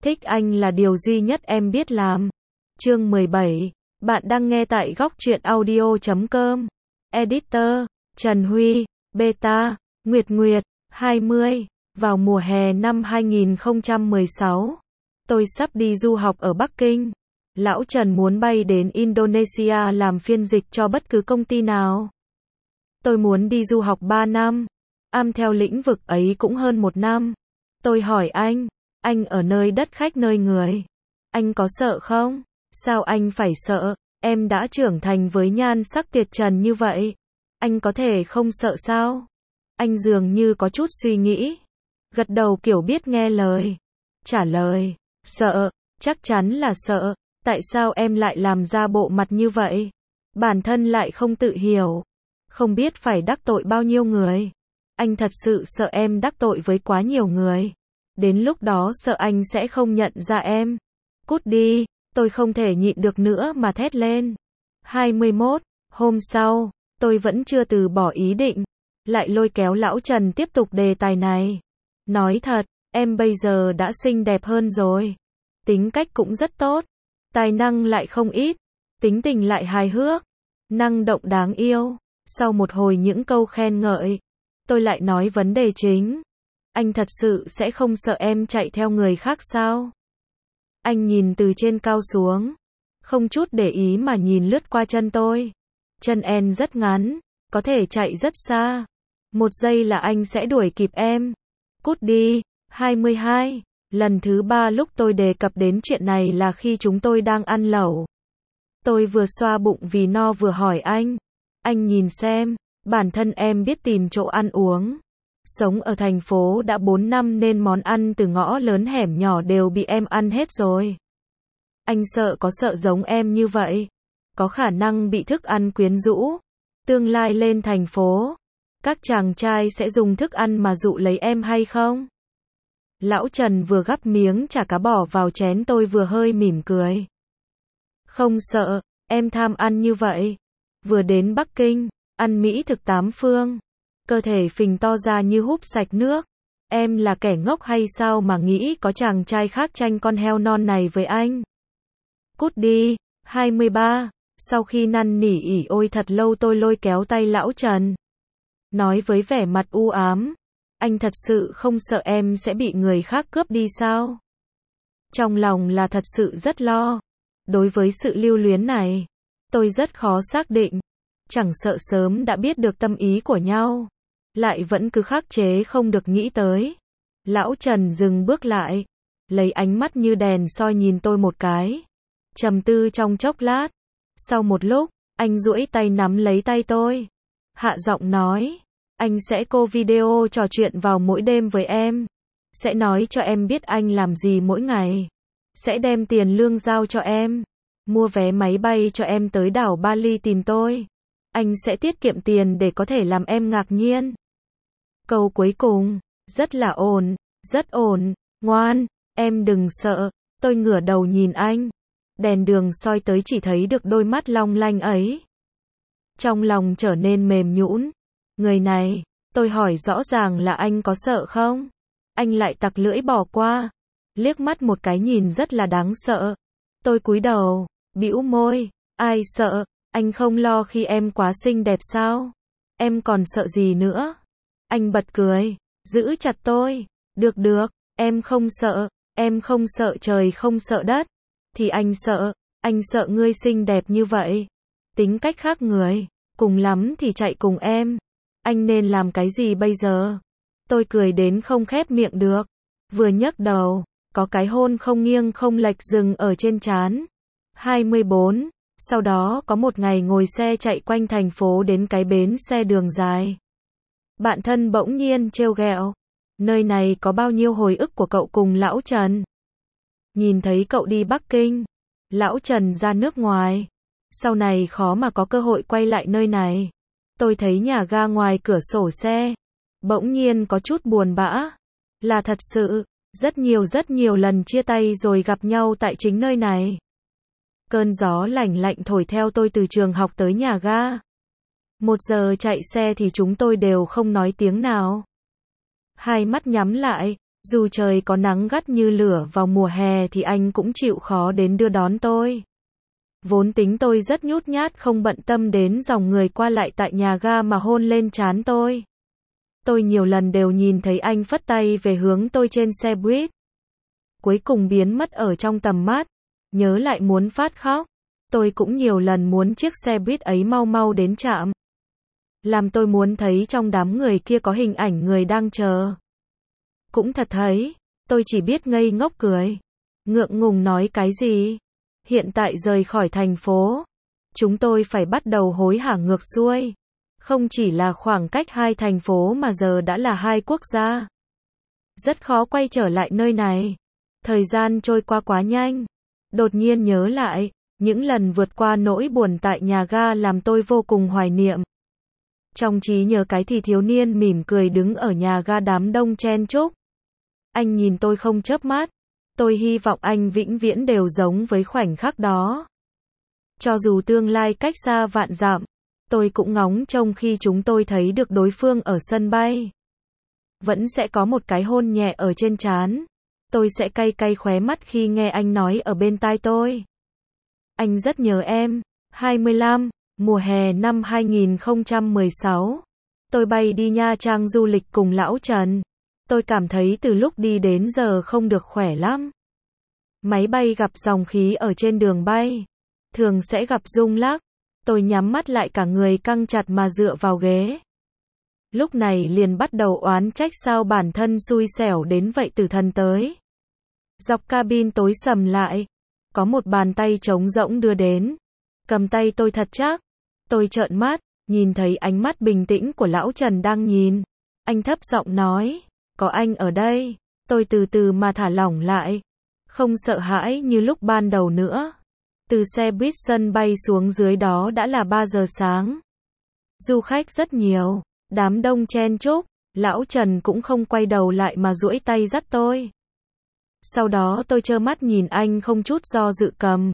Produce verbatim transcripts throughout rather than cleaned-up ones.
Thích anh là điều duy nhất em biết làm. Chương mười bảy. Bạn đang nghe tại góc truyện audio chấm com. Editor, Trần Huy, Beta, Nguyệt Nguyệt, hai mươi. Vào mùa hè năm hai nghìn không trăm mười sáu, tôi sắp đi du học ở Bắc Kinh. Lão Trần muốn bay đến Indonesia làm phiên dịch cho bất cứ công ty nào. Tôi muốn đi du học ba năm. Am theo lĩnh vực ấy cũng hơn một năm. Tôi hỏi anh, anh ở nơi đất khách nơi người. Anh có sợ không? Sao anh phải sợ? Em đã trưởng thành với nhan sắc tiệt trần như vậy. Anh có thể không sợ sao? Anh dường như có chút suy nghĩ. Gật đầu kiểu biết nghe lời. Trả lời, sợ, chắc chắn là sợ. Tại sao em lại làm ra bộ mặt như vậy? Bản thân lại không tự hiểu. Không biết phải đắc tội bao nhiêu người. Anh thật sự sợ em đắc tội với quá nhiều người. Đến lúc đó sợ anh sẽ không nhận ra em. Cút đi, tôi không thể nhịn được nữa mà thét lên. hai mươi mốt. Hôm sau, tôi vẫn chưa từ bỏ ý định. Lại lôi kéo lão Trần tiếp tục đề tài này. Nói thật, em bây giờ đã xinh đẹp hơn rồi. Tính cách cũng rất tốt. Tài năng lại không ít. Tính tình lại hài hước. Năng động đáng yêu. Sau một hồi những câu khen ngợi, tôi lại nói vấn đề chính. Anh thật sự sẽ không sợ em chạy theo người khác sao? Anh nhìn từ trên cao xuống, không chút để ý mà nhìn lướt qua chân tôi. Chân em rất ngắn, có thể chạy rất xa. Một giây là anh sẽ đuổi kịp em. Cút đi. hai mươi hai. Lần thứ ba lúc tôi đề cập đến chuyện này là khi chúng tôi đang ăn lẩu. Tôi vừa xoa bụng vì no vừa hỏi anh. Anh nhìn xem, bản thân em biết tìm chỗ ăn uống. Sống ở thành phố đã bốn năm nên món ăn từ ngõ lớn hẻm nhỏ đều bị em ăn hết rồi. Anh sợ có sợ giống em như vậy. Có khả năng bị thức ăn quyến rũ. Tương lai lên thành phố, các chàng trai sẽ dùng thức ăn mà dụ lấy em hay không? Lão Trần vừa gắp miếng chả cá bỏ vào chén tôi vừa hơi mỉm cười. Không sợ, em tham ăn như vậy. Vừa đến Bắc Kinh, ăn mỹ thực tám phương. Cơ thể phình to ra như húp sạch nước. Em là kẻ ngốc hay sao mà nghĩ có chàng trai khác tranh con heo non này với anh? Cút đi. hai mươi ba. Sau khi năn nỉ ỉ ôi thật lâu tôi lôi kéo tay lão Trần. Nói với vẻ mặt u ám. Anh thật sự không sợ em sẽ bị người khác cướp đi sao? Trong lòng là thật sự rất lo. Đối với sự lưu luyến này, tôi rất khó xác định. Chẳng sợ sớm đã biết được tâm ý của nhau. Lại vẫn cứ khắc chế không được nghĩ tới. Lão Trần dừng bước lại. Lấy ánh mắt như đèn soi nhìn tôi một cái. Trầm tư trong chốc lát. Sau một lúc, anh duỗi tay nắm lấy tay tôi. Hạ giọng nói. Anh sẽ call video trò chuyện vào mỗi đêm với em. Sẽ nói cho em biết anh làm gì mỗi ngày. Sẽ đem tiền lương giao cho em. Mua vé máy bay cho em tới đảo Bali tìm tôi. Anh sẽ tiết kiệm tiền để có thể làm em ngạc nhiên. Câu cuối cùng, rất là ổn, rất ổn, ngoan, em đừng sợ. Tôi ngửa đầu nhìn anh. Đèn đường soi tới chỉ thấy được đôi mắt long lanh ấy. Trong lòng trở nên mềm nhũn. Người này, tôi hỏi rõ ràng là anh có sợ không? Anh lại tặc lưỡi bỏ qua. Liếc mắt một cái nhìn rất là đáng sợ. Tôi cúi đầu, bĩu môi. Ai sợ, anh không lo khi em quá xinh đẹp sao? Em còn sợ gì nữa? Anh bật cười, giữ chặt tôi. Được được, em không sợ, em không sợ trời không sợ đất. Thì anh sợ, anh sợ ngươi xinh đẹp như vậy. Tính cách khác người, cùng lắm thì chạy cùng em. Anh nên làm cái gì bây giờ? Tôi cười đến không khép miệng được. Vừa nhấc đầu, có cái hôn không nghiêng không lệch dừng ở trên trán. hai mươi bốn. Sau đó có một ngày ngồi xe chạy quanh thành phố đến cái bến xe đường dài. Bạn thân bỗng nhiên trêu ghẹo. Nơi này có bao nhiêu hồi ức của cậu cùng lão Trần? Nhìn thấy cậu đi Bắc Kinh, lão Trần ra nước ngoài. Sau này khó mà có cơ hội quay lại nơi này. Tôi thấy nhà ga ngoài cửa sổ xe. Bỗng nhiên có chút buồn bã. Là thật sự, rất nhiều rất nhiều lần chia tay rồi gặp nhau tại chính nơi này. Cơn gió lạnh lạnh thổi theo tôi từ trường học tới nhà ga. Một giờ chạy xe thì chúng tôi đều không nói tiếng nào. Hai mắt nhắm lại, Dù trời có nắng gắt như lửa vào mùa hè thì anh cũng chịu khó đến đưa đón tôi. Vốn tính tôi rất nhút nhát không bận tâm đến dòng người qua lại tại nhà ga mà hôn lên trán tôi. Tôi nhiều lần đều nhìn thấy anh phất tay về hướng tôi trên xe buýt. Cuối cùng biến mất ở trong tầm mắt. Nhớ lại muốn phát khóc. Tôi cũng nhiều lần muốn chiếc xe buýt ấy mau mau đến trạm. Làm tôi muốn thấy trong đám người kia có hình ảnh người đang chờ. Cũng thật thấy, tôi chỉ biết ngây ngốc cười. Ngượng ngùng nói cái gì? Hiện tại rời khỏi thành phố. Chúng tôi phải bắt đầu hối hả ngược xuôi. Không chỉ là khoảng cách hai thành phố mà giờ đã là hai quốc gia. Rất khó quay trở lại nơi này. Thời gian trôi qua quá nhanh. Đột nhiên nhớ lại, những lần vượt qua nỗi buồn tại nhà ga làm tôi vô cùng hoài niệm. Trong trí nhớ cái thì thiếu niên mỉm cười đứng ở nhà ga đám đông chen chúc. Anh nhìn tôi không chớp mắt. Tôi hy vọng anh vĩnh viễn đều giống với khoảnh khắc đó. Cho dù tương lai cách xa vạn dặm, tôi cũng ngóng trông khi chúng tôi thấy được đối phương ở sân bay. Vẫn sẽ có một cái hôn nhẹ ở trên trán. Tôi sẽ cay cay khóe mắt khi nghe anh nói ở bên tai tôi. Anh rất nhớ em. hai mươi lăm, mùa hè năm hai nghìn không trăm mười sáu. Tôi bay đi Nha Trang du lịch cùng lão Trần. Tôi cảm thấy từ lúc đi đến giờ không được khỏe lắm. Máy bay gặp dòng khí ở trên đường bay. Thường sẽ gặp rung lắc. Tôi nhắm mắt lại cả người căng chặt mà dựa vào ghế. Lúc này liền bắt đầu oán trách sao bản thân xui xẻo đến vậy từ thần tới. Dọc cabin tối sầm lại. Có một bàn tay trống rỗng đưa đến. Cầm tay tôi thật chắc. Tôi trợn mắt, nhìn thấy ánh mắt bình tĩnh của lão Trần đang nhìn. Anh thấp giọng nói, có anh ở đây. Tôi từ từ mà thả lỏng lại. Không sợ hãi như lúc ban đầu nữa. Từ xe buýt sân bay xuống dưới đó đã là ba giờ sáng. Du khách rất nhiều, đám đông chen chúc, lão Trần cũng không quay đầu lại mà duỗi tay dắt tôi. Sau đó tôi trơ mắt nhìn anh không chút do dự cầm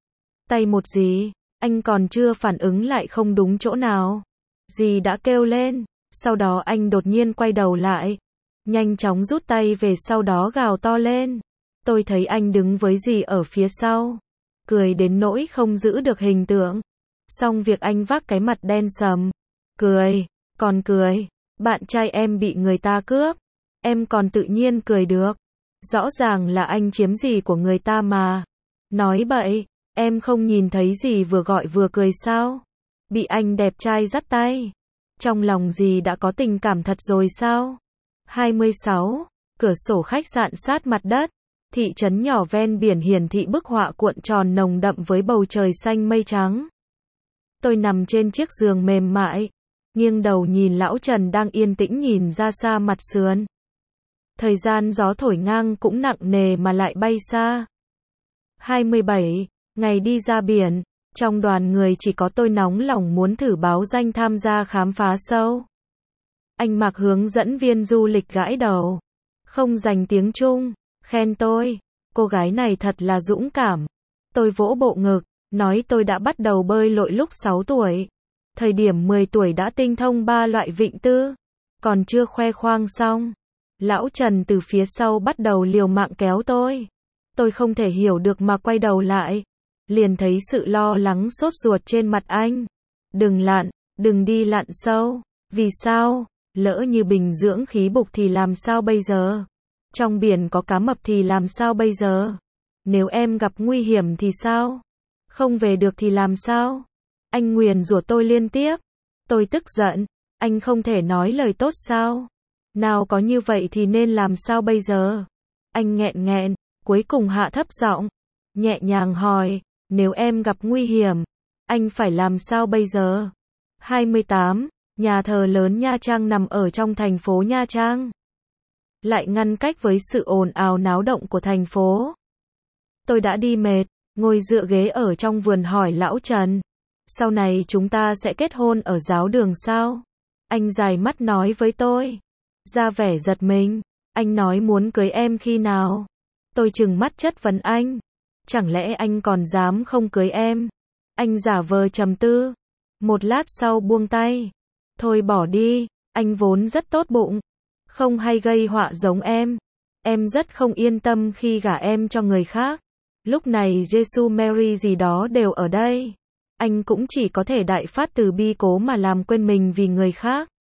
tay một dì, anh còn chưa phản ứng lại không đúng chỗ nào. Dì đã kêu lên, sau đó anh đột nhiên quay đầu lại, nhanh chóng rút tay về sau đó gào to lên. Tôi thấy anh đứng với dì ở phía sau, cười đến nỗi không giữ được hình tượng. Xong việc anh vác cái mặt đen sầm, cười, còn cười, bạn trai em bị người ta cướp, em còn tự nhiên cười được. Rõ ràng là anh chiếm gì của người ta mà. Nói bậy, em không nhìn thấy gì vừa gọi vừa cười sao? Bị anh đẹp trai dắt tay. Trong lòng gì đã có tình cảm thật rồi sao? hai mươi sáu. Cửa sổ khách sạn sát mặt đất. Thị trấn nhỏ ven biển hiển thị bức họa cuộn tròn nồng đậm với bầu trời xanh mây trắng. Tôi nằm trên chiếc giường mềm mại, nghiêng đầu nhìn lão Trần đang yên tĩnh nhìn ra xa mặt sườn. Thời gian gió thổi ngang cũng nặng nề mà lại bay xa. hai mươi bảy. Ngày đi ra biển, trong đoàn người chỉ có tôi nóng lòng muốn thử báo danh tham gia khám phá sâu. Anh Mạc hướng dẫn viên du lịch gãi đầu. Không dành tiếng Trung, khen tôi. Cô gái này thật là dũng cảm. Tôi vỗ bộ ngực, nói tôi đã bắt đầu bơi lội lúc sáu tuổi. Thời điểm mười tuổi đã tinh thông ba loại vịnh tư. Còn chưa khoe khoang xong. Lão Trần từ phía sau bắt đầu liều mạng kéo tôi. Tôi không thể hiểu được mà quay đầu lại. Liền thấy sự lo lắng sốt ruột trên mặt anh. Đừng lặn, đừng đi lặn sâu. Vì sao? Lỡ như bình dưỡng khí bục thì làm sao bây giờ? Trong biển có cá mập thì làm sao bây giờ? Nếu em gặp nguy hiểm thì sao? Không về được thì làm sao? Anh nguyền rủa tôi liên tiếp. Tôi tức giận. Anh không thể nói lời tốt sao? Nào có như vậy thì nên làm sao bây giờ? Anh nghẹn nghẹn, cuối cùng hạ thấp giọng, nhẹ nhàng hỏi, nếu em gặp nguy hiểm, anh phải làm sao bây giờ? hai mươi tám. Nhà thờ lớn Nha Trang nằm ở trong thành phố Nha Trang. Lại ngăn cách với sự ồn ào náo động của thành phố. Tôi đã đi mệt, ngồi dựa ghế ở trong vườn hỏi lão Trần. Sau này chúng ta sẽ kết hôn ở giáo đường sao? Anh dài mắt nói với tôi. Ra vẻ giật mình. Anh nói muốn cưới em khi nào? Tôi trừng mắt chất vấn anh. Chẳng lẽ anh còn dám không cưới em? Anh giả vờ trầm tư. Một lát sau buông tay. Thôi bỏ đi, anh vốn rất tốt bụng. Không hay gây họa giống em. Em rất không yên tâm khi gả em cho người khác. Lúc này Jesus Mary gì đó đều ở đây. Anh cũng chỉ có thể đại phát từ bi cố mà làm quên mình vì người khác.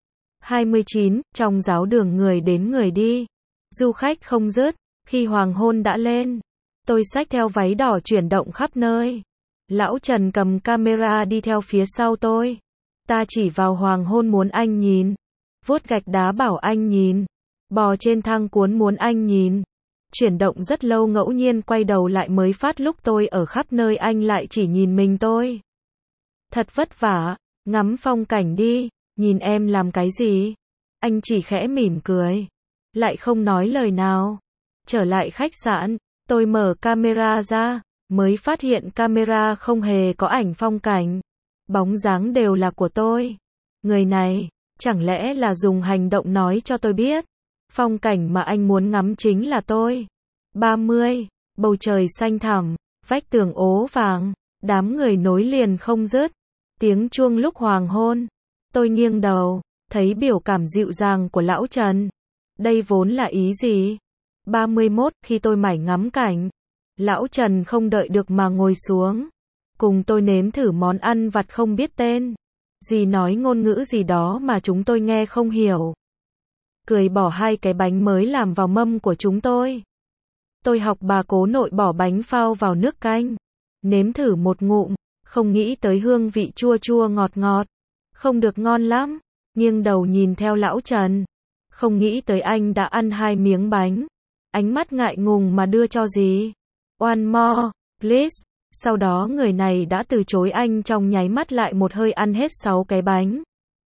hai mươi chín. Trong giáo đường người đến người đi. Du khách không dứt. Khi hoàng hôn đã lên, tôi xách theo váy đỏ chuyển động khắp nơi. Lão Trần cầm camera đi theo phía sau tôi. Ta chỉ vào hoàng hôn muốn anh nhìn. Vuốt gạch đá bảo anh nhìn. Bò trên thang cuốn muốn anh nhìn. Chuyển động rất lâu ngẫu nhiên quay đầu lại mới phát lúc tôi ở khắp nơi anh lại chỉ nhìn mình tôi. Thật vất vả, ngắm phong cảnh đi, nhìn em làm cái gì? Anh chỉ khẽ mỉm cười. Lại không nói lời nào. Trở lại khách sạn, tôi mở camera ra, mới phát hiện camera không hề có ảnh phong cảnh. Bóng dáng đều là của tôi. Người này, chẳng lẽ là dùng hành động nói cho tôi biết. Phong cảnh mà anh muốn ngắm chính là tôi. ba mươi. Bầu trời xanh thẳm, vách tường ố vàng, đám người nối liền không dứt. Tiếng chuông lúc hoàng hôn. Tôi nghiêng đầu, thấy biểu cảm dịu dàng của lão Trần. Đây vốn là ý gì? ba mươi mốt. Khi tôi mải ngắm cảnh, lão Trần không đợi được mà ngồi xuống. Cùng tôi nếm thử món ăn vặt không biết tên. Dì nói ngôn ngữ gì đó mà chúng tôi nghe không hiểu. Cười bỏ hai cái bánh mới làm vào mâm của chúng tôi. Tôi học bà cố nội bỏ bánh phao vào nước canh. Nếm thử một ngụm, không nghĩ tới hương vị chua chua ngọt ngọt. Không được ngon lắm. Nghiêng đầu nhìn theo lão Trần. Không nghĩ tới anh đã ăn hai miếng bánh. Ánh mắt ngại ngùng mà đưa cho dì. One more, please. Sau đó người này đã từ chối anh trong nháy mắt lại một hơi ăn hết sáu cái bánh.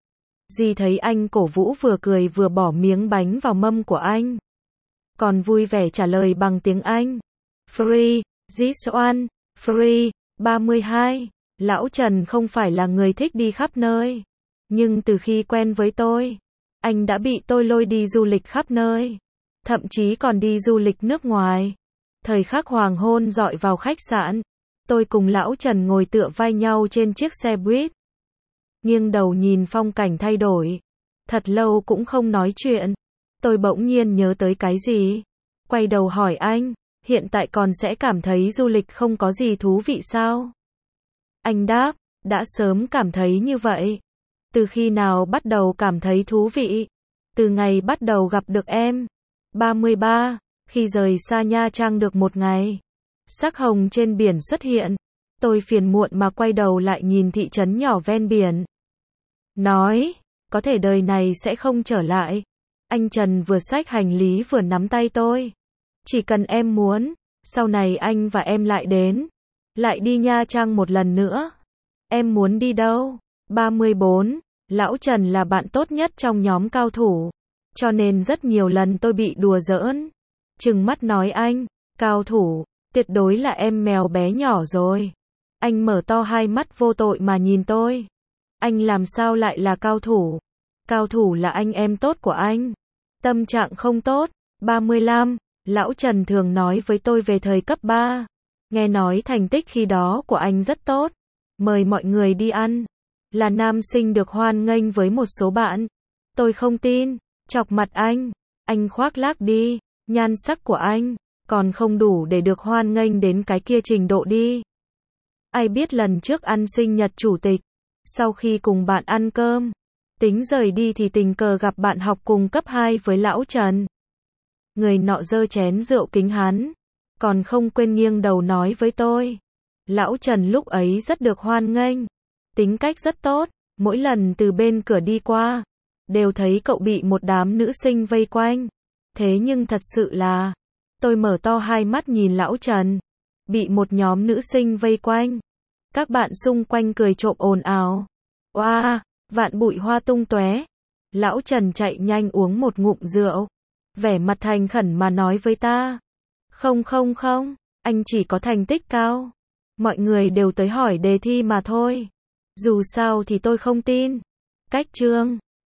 Dì thấy anh cổ vũ vừa cười vừa bỏ miếng bánh vào mâm của anh. Còn vui vẻ trả lời bằng tiếng Anh. Free, this one, free. ba mươi hai. Lão Trần không phải là người thích đi khắp nơi. Nhưng từ khi quen với tôi, anh đã bị tôi lôi đi du lịch khắp nơi. Thậm chí còn đi du lịch nước ngoài. Thời khắc hoàng hôn dọi vào khách sạn. Tôi cùng lão Trần ngồi tựa vai nhau trên chiếc xe buýt. Nghiêng đầu nhìn phong cảnh thay đổi. Thật lâu cũng không nói chuyện. Tôi bỗng nhiên nhớ tới cái gì. Quay đầu hỏi anh, hiện tại còn sẽ cảm thấy du lịch không có gì thú vị sao? Anh đáp, đã sớm cảm thấy như vậy. Từ khi nào bắt đầu cảm thấy thú vị? Từ ngày bắt đầu gặp được em. ba mươi ba. Khi rời xa Nha Trang được một ngày. Sắc hồng trên biển xuất hiện. Tôi phiền muộn mà quay đầu lại nhìn thị trấn nhỏ ven biển. Nói, có thể đời này sẽ không trở lại. Anh Trần vừa xách hành lý vừa nắm tay tôi. Chỉ cần em muốn, sau này anh và em lại đến. Lại đi Nha Trang một lần nữa. Em muốn đi đâu? ba mươi bốn. Lão Trần là bạn tốt nhất trong nhóm cao thủ. Cho nên rất nhiều lần tôi bị đùa giỡn. Trừng mắt nói anh, cao thủ, tuyệt đối là em mèo bé nhỏ rồi. Anh mở to hai mắt vô tội mà nhìn tôi. Anh làm sao lại là cao thủ? Cao thủ là anh em tốt của anh. Tâm trạng không tốt. ba mươi lăm. Lão Trần thường nói với tôi về thời cấp ba. Nghe nói thành tích khi đó của anh rất tốt. Mời mọi người đi ăn. Là nam sinh được hoan nghênh với một số bạn. Tôi không tin. Chọc mặt anh. Anh khoác lác đi. Nhan sắc của anh còn không đủ để được hoan nghênh đến cái kia trình độ đi. Ai biết lần trước ăn sinh nhật chủ tịch. Sau khi cùng bạn ăn cơm. Tính rời đi thì tình cờ gặp bạn học cùng cấp hai với lão Trần. Người nọ giơ chén rượu kính hắn. Còn không quên nghiêng đầu nói với tôi. Lão Trần lúc ấy rất được hoan nghênh. Tính cách rất tốt. Mỗi lần từ bên cửa đi qua. Đều thấy cậu bị một đám nữ sinh vây quanh. Thế nhưng thật sự là. Tôi mở to hai mắt nhìn lão Trần. Bị một nhóm nữ sinh vây quanh. Các bạn xung quanh cười trộm ồn ào. Oa, vạn bụi hoa tung tóe. Lão Trần chạy nhanh uống một ngụm rượu. Vẻ mặt thành khẩn mà nói với ta. Không không không, anh chỉ có thành tích cao. Mọi người đều tới hỏi đề thi mà thôi. Dù sao thì tôi không tin. Cách chương